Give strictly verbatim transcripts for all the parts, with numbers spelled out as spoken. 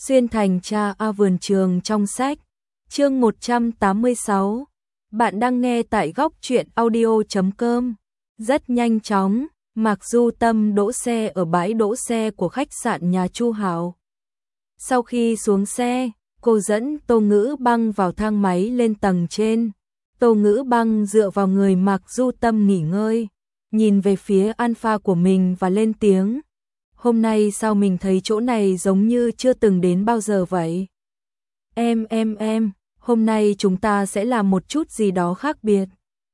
Xuyên thành cha A vườn trường trong sách. Chương một trăm tám mươi sáu. Bạn đang nghe tại góc truyện audio chấm com. Rất nhanh chóng, Mạc Du Tâm đỗ xe ở bãi đỗ xe của khách sạn nhà Chu Hạo. Sau khi xuống xe, cô dẫn Tô Ngữ Băng vào thang máy lên tầng trên. Tô Ngữ Băng dựa vào người Mạc Du Tâm nghỉ ngơi, nhìn về phía Alpha của mình và lên tiếng. Hôm nay sao mình thấy chỗ này giống như chưa từng đến bao giờ vậy? Em em em, hôm nay chúng ta sẽ làm một chút gì đó khác biệt.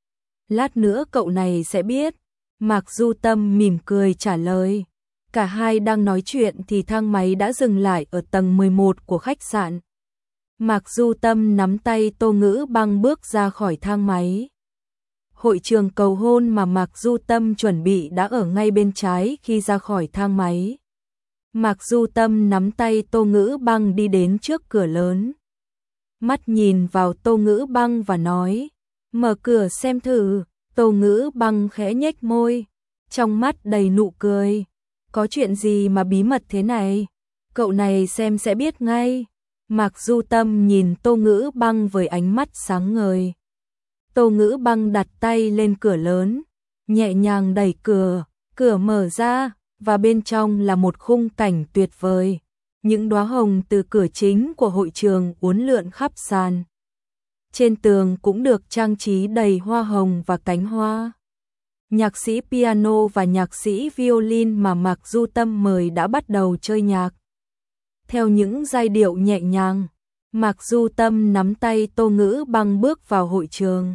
Lát nữa cậu này sẽ biết. Mạc Du Tâm mỉm cười trả lời. Cả hai đang nói chuyện thì thang máy đã dừng lại ở tầng mười một của khách sạn. Mạc Du Tâm nắm tay Tô Ngữ Băng bước ra khỏi thang máy. Hội trường cầu hôn mà Mạc Du Tâm chuẩn bị đã ở ngay bên trái khi ra khỏi thang máy. Mạc Du Tâm nắm tay Tô Ngữ Băng đi đến trước cửa lớn. Mắt nhìn vào Tô Ngữ Băng và nói, mở cửa xem thử. Tô Ngữ Băng khẽ nhếch môi, trong mắt đầy nụ cười. Có chuyện gì mà bí mật thế này? Cậu này xem sẽ biết ngay. Mạc Du Tâm nhìn Tô Ngữ Băng với ánh mắt sáng ngời. Tô Ngữ Băng đặt tay lên cửa lớn, nhẹ nhàng đẩy cửa, cửa mở ra, và bên trong là một khung cảnh tuyệt vời. Những đóa hồng từ cửa chính của hội trường uốn lượn khắp sàn. Trên tường cũng được trang trí đầy hoa hồng và cánh hoa. Nhạc sĩ piano và nhạc sĩ violin mà Mạc Du Tâm mời đã bắt đầu chơi nhạc. Theo những giai điệu nhẹ nhàng, Mạc Du Tâm nắm tay Tô Ngữ Băng bước vào hội trường.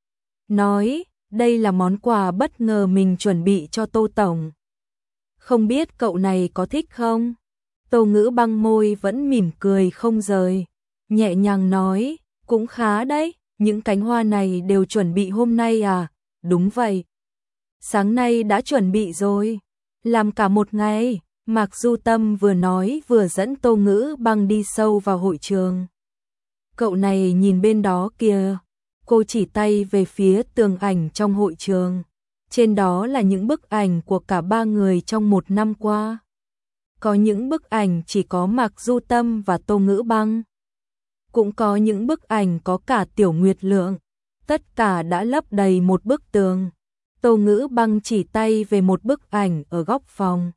Nói, đây là món quà bất ngờ mình chuẩn bị cho Tô Tổng. Không biết cậu này có thích không? Tô Ngữ Băng môi vẫn mỉm cười không rời, nhẹ nhàng nói, cũng khá đấy, những cánh hoa này đều chuẩn bị hôm nay à? Đúng vậy. Sáng nay đã chuẩn bị rồi, làm cả một ngày. Mạc Du Tâm vừa nói vừa dẫn Tô Ngữ Băng đi sâu vào hội trường. Cậu này nhìn bên đó kìa. Cô chỉ tay về phía tường ảnh trong hội trường. Trên đó là những bức ảnh của cả ba người trong một năm qua. Có những bức ảnh chỉ có Mạc Du Tâm và Tô Ngữ Băng. Cũng có những bức ảnh có cả Tiểu Nguyệt Lượng. Tất cả đã lấp đầy một bức tường. Tô Ngữ Băng chỉ tay về một bức ảnh ở góc phòng.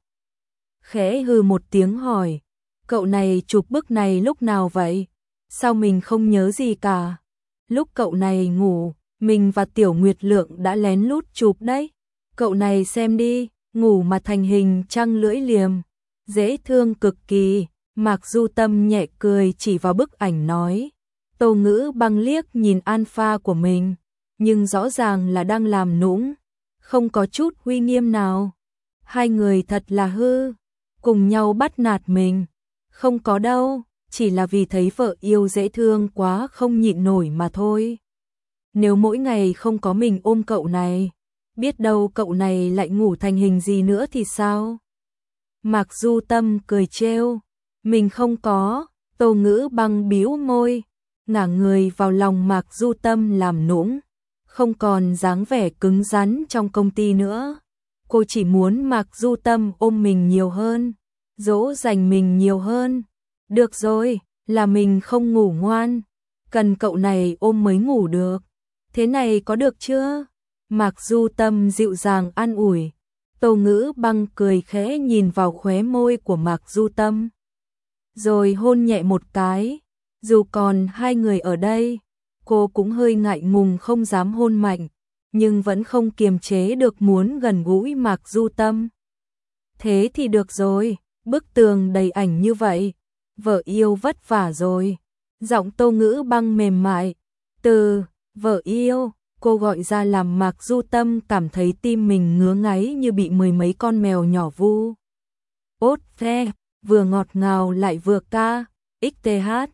Khẽ hừ một tiếng hỏi, cậu này chụp bức này lúc nào vậy? Sao mình không nhớ gì cả? Lúc cậu này ngủ, mình và Tiểu Nguyệt Lượng đã lén lút chụp đấy. Cậu này xem đi, ngủ mà thành hình trăng lưỡi liềm, dễ thương cực kỳ. Mạc Du Tâm nhẹ cười chỉ vào bức ảnh nói. Tô Ngữ Băng liếc nhìn Alpha của mình, nhưng rõ ràng là đang làm nũng, không có chút uy nghiêm nào. Hai người thật là hư, cùng nhau bắt nạt mình. Không có đâu, chỉ là vì thấy vợ yêu dễ thương quá không nhịn nổi mà thôi. Nếu mỗi ngày không có mình ôm cậu này, biết đâu cậu này lại ngủ thành hình gì nữa thì sao? Mạc Du Tâm cười trêu, mình không có. Tô Ngữ Băng bĩu môi, ngả người vào lòng Mạc Du Tâm làm nũng, không còn dáng vẻ cứng rắn trong công ty nữa. Cô chỉ muốn Mạc Du Tâm ôm mình nhiều hơn, dỗ dành mình nhiều hơn. Được rồi, là mình không ngủ ngoan, cần cậu này ôm mới ngủ được. Thế này có được chưa? Mạc Du Tâm dịu dàng an ủi. Tô Ngữ Băng cười khẽ nhìn vào khóe môi của Mạc Du Tâm, rồi hôn nhẹ một cái. Dù còn hai người ở đây, cô cũng hơi ngại ngùng không dám hôn mạnh, nhưng vẫn không kiềm chế được muốn gần gũi Mạc Du Tâm. Thế thì được rồi, bức tường đầy ảnh như vậy, vợ yêu vất vả rồi. Giọng Tô Ngữ Băng mềm mại, từ vợ yêu, cô gọi ra làm Mạc Du Tâm cảm thấy tim mình ngứa ngáy như bị mười mấy con mèo nhỏ vu. Ốt the, vừa ngọt ngào lại vừa ca, xth,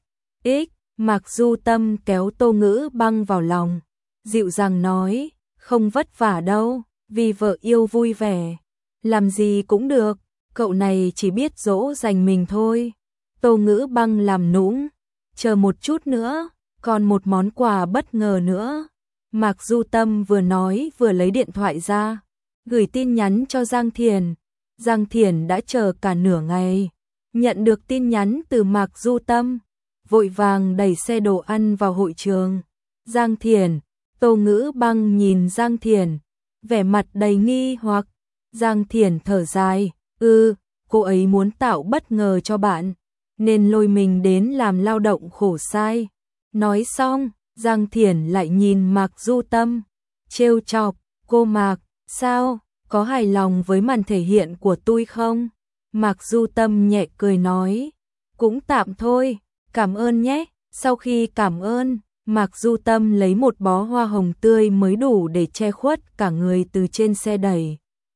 x, Mạc Du Tâm kéo Tô Ngữ Băng vào lòng, dịu dàng nói, không vất vả đâu, vì vợ yêu vui vẻ, làm gì cũng được, cậu này chỉ biết dỗ dành mình thôi. Tô Ngữ Băng làm nũng, chờ một chút nữa, còn một món quà bất ngờ nữa. Mạc Du Tâm vừa nói vừa lấy điện thoại ra, gửi tin nhắn cho Giang Thiền. Giang Thiền đã chờ cả nửa ngày, Nhận được tin nhắn từ Mạc Du Tâm, vội vàng đẩy xe đồ ăn vào hội trường. Giang Thiển, Tô Ngữ Băng nhìn Giang Thiển, vẻ mặt đầy nghi hoặc. Giang Thiển thở dài, "Ừ, cô ấy muốn tạo bất ngờ cho bạn, nên lôi mình đến làm lao động khổ sai." Nói xong, Giang Thiển lại nhìn Mạc Du Tâm, trêu chọc, "Cô Mạc, sao, có hài lòng với màn thể hiện của tôi không?" Mạc Du Tâm nhẹ cười nói, "Cũng tạm thôi, cảm ơn nhé." Sau khi cảm ơn, Mạc Du Tâm lấy một bó hoa hồng tươi mới đủ để che khuất cả người từ trên xe đẩy.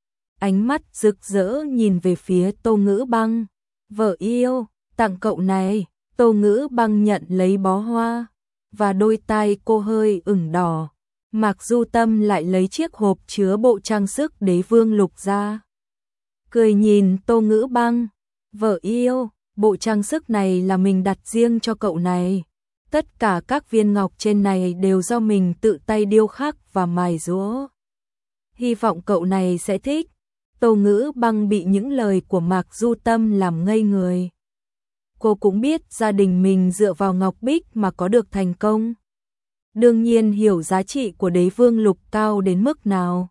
Ánh mắt rực rỡ nhìn về phía Tô Ngữ Băng, "Vợ yêu, tặng cậu này." Tô Ngữ Băng nhận lấy bó hoa, và đôi tai cô hơi ửng đỏ. Mạc Du Tâm lại lấy chiếc hộp chứa bộ trang sức đế vương lục ra. Cười nhìn Tô Ngữ Băng, "Vợ yêu, bộ trang sức này là mình đặt riêng cho cậu này. Tất cả các viên ngọc trên này đều do mình tự tay điêu khắc và mài giũa. Hy vọng cậu này sẽ thích." Tô Ngữ Băng bị những lời của Mạc Du Tâm làm ngây người. Cô cũng biết gia đình mình dựa vào ngọc bích mà có được thành công. Đương nhiên hiểu giá trị của đế vương lục cao đến mức nào.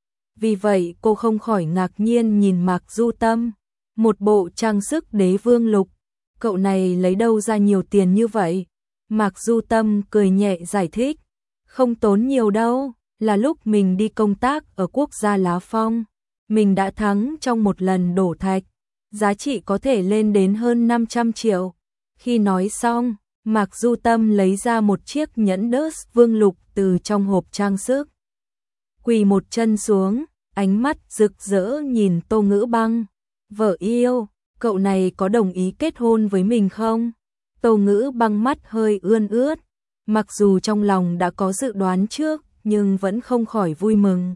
Vì vậy cô không khỏi ngạc nhiên nhìn Mạc Du Tâm. Một bộ trang sức đế vương lục, cậu này lấy đâu ra nhiều tiền như vậy? Mạc Du Tâm cười nhẹ giải thích, "Không tốn nhiều đâu, là lúc mình đi công tác ở quốc gia Lá Phong, mình đã thắng trong một lần đổ thạch, giá trị có thể lên đến hơn năm trăm triệu." Khi nói xong, Mạc Du Tâm lấy ra một chiếc nhẫn đớt vương lục từ trong hộp trang sức. Quỳ một chân xuống, ánh mắt rực rỡ nhìn Tô Ngữ Băng, "Vợ yêu, cậu này có đồng ý kết hôn với mình không?" Tô Ngữ Băng mắt hơi ươn ướt, mặc dù trong lòng đã có dự đoán trước, nhưng vẫn không khỏi vui mừng.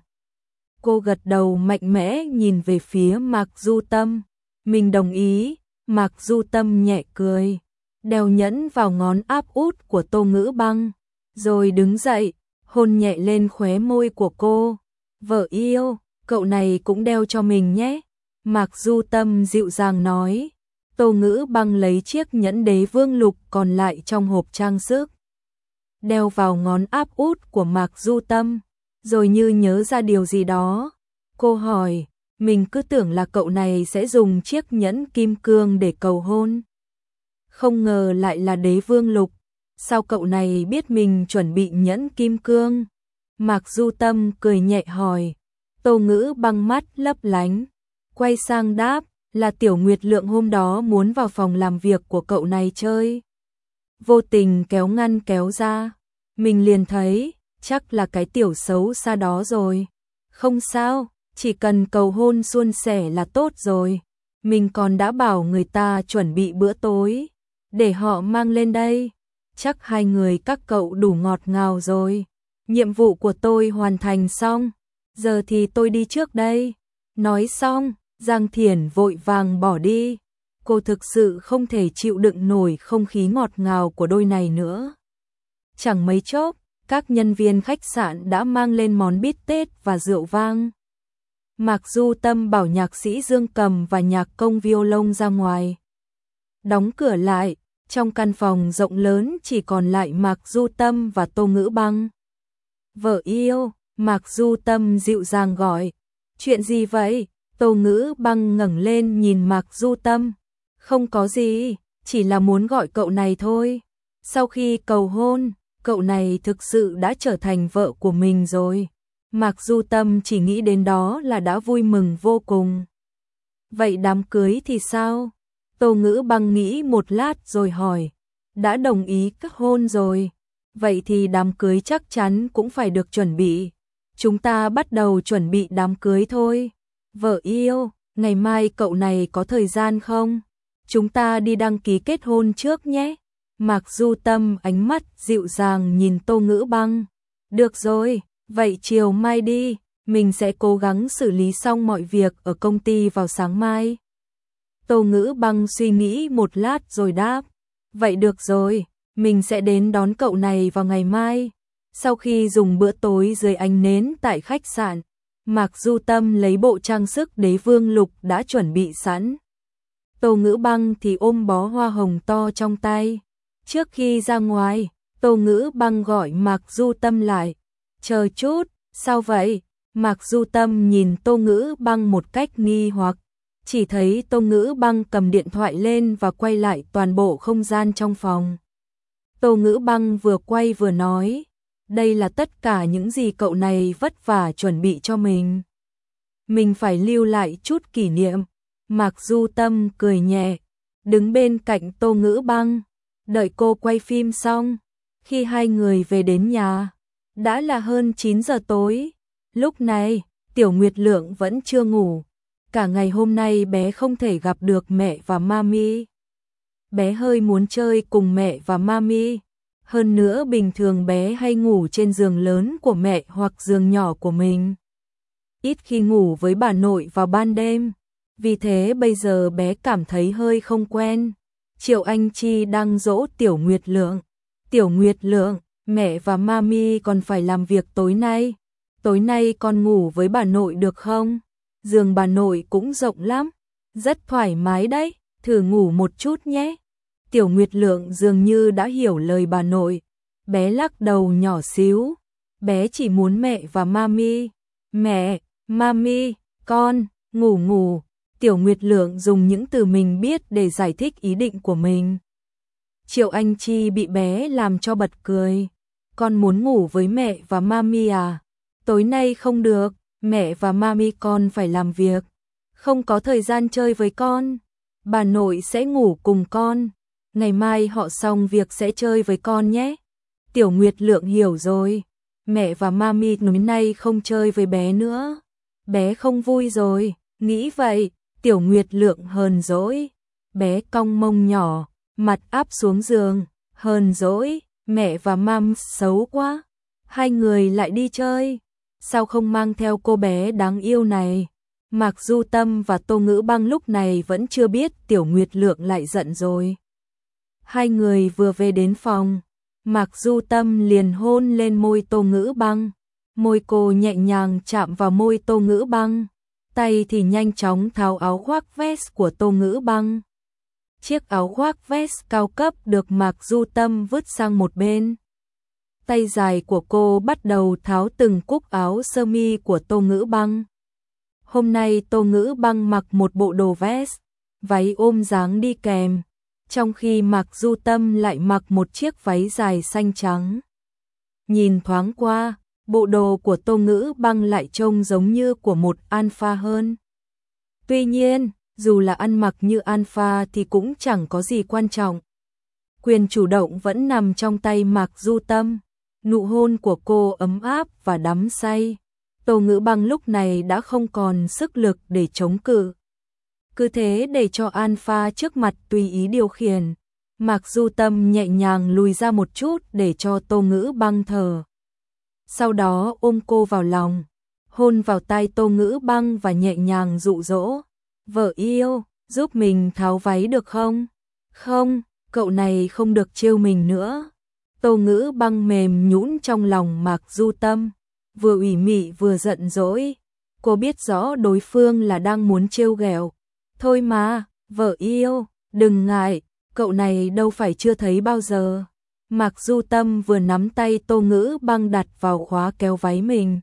Cô gật đầu mạnh mẽ nhìn về phía Mạc Du Tâm, "Mình đồng ý." Mạc Du Tâm nhẹ cười, đeo nhẫn vào ngón áp út của Tô Ngữ Băng, rồi đứng dậy, hôn nhẹ lên khóe môi của cô. "Vợ yêu, cậu này cũng đeo cho mình nhé." Mạc Du Tâm dịu dàng nói. Tô Ngữ Băng lấy chiếc nhẫn đế vương lục còn lại trong hộp trang sức, đeo vào ngón áp út của Mạc Du Tâm, rồi như nhớ ra điều gì đó, cô hỏi, "Mình cứ tưởng là cậu này sẽ dùng chiếc nhẫn kim cương để cầu hôn, không ngờ lại là đế vương lục, sao cậu này biết mình chuẩn bị nhẫn kim cương?" Mạc Du Tâm cười nhẹ hỏi. Tô Ngữ Băng mắt lấp lánh, quay sang đáp, "Là Tiểu Nguyệt Lượng hôm đó muốn vào phòng làm việc của cậu này chơi, vô tình kéo ngăn kéo ra, mình liền thấy, chắc là cái tiểu xấu xa đó rồi. Không sao, chỉ cần cầu hôn suôn sẻ là tốt rồi. Mình còn đã bảo người ta chuẩn bị bữa tối, để họ mang lên đây. Chắc hai người các cậu đủ ngọt ngào rồi. Nhiệm vụ của tôi hoàn thành xong, giờ thì tôi đi trước đây." Nói xong, Giang Thiển vội vàng bỏ đi. Cô thực sự không thể chịu đựng nổi không khí ngọt ngào của đôi này nữa. Chẳng mấy chốc, các nhân viên khách sạn đã mang lên món bít tết và rượu vang. Mạc Du Tâm bảo nhạc sĩ Dương Cầm và nhạc công violon ra ngoài. Đóng cửa lại, trong căn phòng rộng lớn chỉ còn lại Mạc Du Tâm và Tô Ngữ Băng. "Vợ yêu," Mạc Du Tâm dịu dàng gọi. "Chuyện gì vậy?" Tô Ngữ Băng ngẩng lên nhìn Mạc Du Tâm. "Không có gì, chỉ là muốn gọi cậu này thôi. Sau khi cầu hôn, cậu này thực sự đã trở thành vợ của mình rồi." Mạc Du Tâm chỉ nghĩ đến đó là đã vui mừng vô cùng. "Vậy đám cưới thì sao?" Tô Ngữ Băng nghĩ một lát rồi hỏi. "Đã đồng ý kết hôn rồi, vậy thì đám cưới chắc chắn cũng phải được chuẩn bị. Chúng ta bắt đầu chuẩn bị đám cưới thôi." "Vợ yêu, ngày mai cậu này có thời gian không? Chúng ta đi đăng ký kết hôn trước nhé." Mạc Du Tâm ánh mắt dịu dàng nhìn Tô Ngữ Băng. "Được rồi, vậy chiều mai đi, mình sẽ cố gắng xử lý xong mọi việc ở công ty vào sáng mai." Tô Ngữ Băng suy nghĩ một lát rồi đáp, "Vậy được rồi, mình sẽ đến đón cậu này vào ngày mai." Sau khi dùng bữa tối dưới ánh nến tại khách sạn, Mạc Du Tâm lấy bộ trang sức đế vương lục đã chuẩn bị sẵn Tô Ngữ Băng thì ôm bó hoa hồng to trong tay. Trước khi ra ngoài, Tô Ngữ Băng gọi Mạc Du Tâm lại. Chờ chút, sao vậy? Mạc Du Tâm nhìn Tô Ngữ Băng một cách nghi hoặc. Chỉ thấy Tô Ngữ Băng cầm điện thoại lên và quay lại toàn bộ không gian trong phòng. Tô Ngữ Băng vừa quay vừa nói, đây là tất cả những gì cậu này vất vả chuẩn bị cho mình. Mình phải lưu lại chút kỷ niệm. Mạc Du Tâm cười nhẹ, đứng bên cạnh Tô Ngữ Băng, đợi cô quay phim xong. Khi hai người về đến nhà, đã là hơn chín giờ tối. Lúc này, Tiểu Nguyệt Lượng vẫn chưa ngủ. Cả ngày hôm nay bé không thể gặp được mẹ và mami. Bé hơi muốn chơi cùng mẹ và mami. Hơn nữa bình thường bé hay ngủ trên giường lớn của mẹ hoặc giường nhỏ của mình. Ít khi ngủ với bà nội vào ban đêm. Vì thế bây giờ bé cảm thấy hơi không quen. Triệu Anh Chi đang dỗ Tiểu Nguyệt Lượng. Tiểu Nguyệt Lượng, mẹ và mami còn phải làm việc tối nay. Tối nay con ngủ với bà nội được không? Giường bà nội cũng rộng lắm. Rất thoải mái đấy, thử ngủ một chút nhé. Tiểu Nguyệt Lượng dường như đã hiểu lời bà nội. Bé lắc đầu nhỏ xíu. Bé chỉ muốn mẹ và mami. Mẹ, mami, con, ngủ ngủ. Tiểu Nguyệt Lượng dùng những từ mình biết để giải thích ý định của mình. Triệu Anh Chi bị bé làm cho bật cười. Con muốn ngủ với mẹ và mami à? Tối nay không được, mẹ và mami con phải làm việc. Không có thời gian chơi với con. Bà nội sẽ ngủ cùng con. Ngày mai họ xong việc sẽ chơi với con nhé. Tiểu Nguyệt Lượng hiểu rồi. Mẹ và mami tối nay không chơi với bé nữa. Bé không vui rồi, nghĩ vậy. Tiểu Nguyệt Lượng hờn dỗi. Bé cong mông nhỏ, mặt áp xuống giường. Hờn dỗi, mẹ và mam xấu quá. Hai người lại đi chơi. Sao không mang theo cô bé đáng yêu này? Mạc Du Tâm và Tô Ngữ Băng lúc này vẫn chưa biết Tiểu Nguyệt Lượng lại giận rồi. Hai người vừa về đến phòng, Mạc Du Tâm liền hôn lên môi Tô Ngữ Băng. Môi cô nhẹ nhàng chạm vào môi Tô Ngữ Băng, tay thì nhanh chóng tháo áo khoác vest của Tô Ngữ Băng. Chiếc áo khoác vest cao cấp được Mạc Du Tâm vứt sang một bên. Tay dài của cô bắt đầu tháo từng cúc áo sơ mi của Tô Ngữ Băng. Hôm nay Tô Ngữ Băng mặc một bộ đồ vest, váy ôm dáng đi kèm, trong khi Mạc Du Tâm lại mặc một chiếc váy dài xanh trắng. Nhìn thoáng qua, bộ đồ của Tô Ngữ Băng lại trông giống như của một alpha hơn. Tuy nhiên, dù là ăn mặc như alpha thì cũng chẳng có gì quan trọng. Quyền chủ động vẫn nằm trong tay Mạc Du Tâm. Nụ hôn của cô ấm áp và đắm say. Tô Ngữ Băng lúc này đã không còn sức lực để chống cự. Cứ thế để cho alpha trước mặt tùy ý điều khiển. Mạc Du Tâm nhẹ nhàng lùi ra một chút để cho Tô Ngữ Băng thở. Sau đó ôm cô vào lòng, hôn vào tai Tô Ngữ Băng và nhẹ nhàng dụ dỗ. Vợ yêu, giúp mình tháo váy được không? Không, cậu này không được trêu mình nữa. Tô Ngữ Băng mềm nhũn trong lòng Mạc Du Tâm, vừa ủy mị vừa giận dỗi. Cô biết rõ đối phương là đang muốn trêu ghẹo. Thôi mà, vợ yêu, đừng ngại, cậu này đâu phải chưa thấy bao giờ. Mạc Du Tâm vừa nắm tay Tô Ngữ Băng đặt vào khóa kéo váy mình,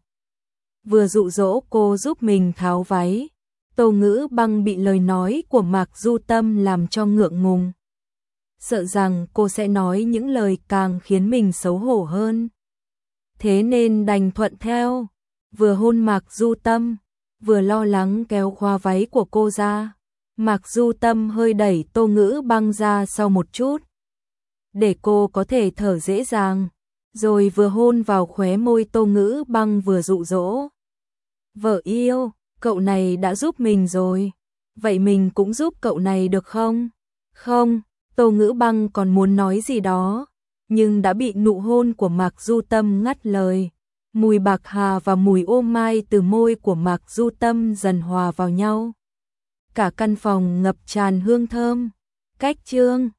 vừa dụ dỗ cô giúp mình tháo váy. Tô Ngữ Băng bị lời nói của Mạc Du Tâm làm cho ngượng ngùng, sợ rằng cô sẽ nói những lời càng khiến mình xấu hổ hơn. Thế nên đành thuận theo, vừa hôn Mạc Du Tâm, vừa lo lắng kéo khóa váy của cô ra. Mạc Du Tâm hơi đẩy Tô Ngữ Băng ra sau một chút, để cô có thể thở dễ dàng, rồi vừa hôn vào khóe môi Tô Ngữ Băng vừa dụ dỗ. Vợ yêu, cậu này đã giúp mình rồi, vậy mình cũng giúp cậu này được không? Không, Tô Ngữ Băng còn muốn nói gì đó, nhưng đã bị nụ hôn của Mạc Du Tâm ngắt lời. Mùi bạc hà và mùi ô mai từ môi của Mạc Du Tâm dần hòa vào nhau. Cả căn phòng ngập tràn hương thơm. Cách chương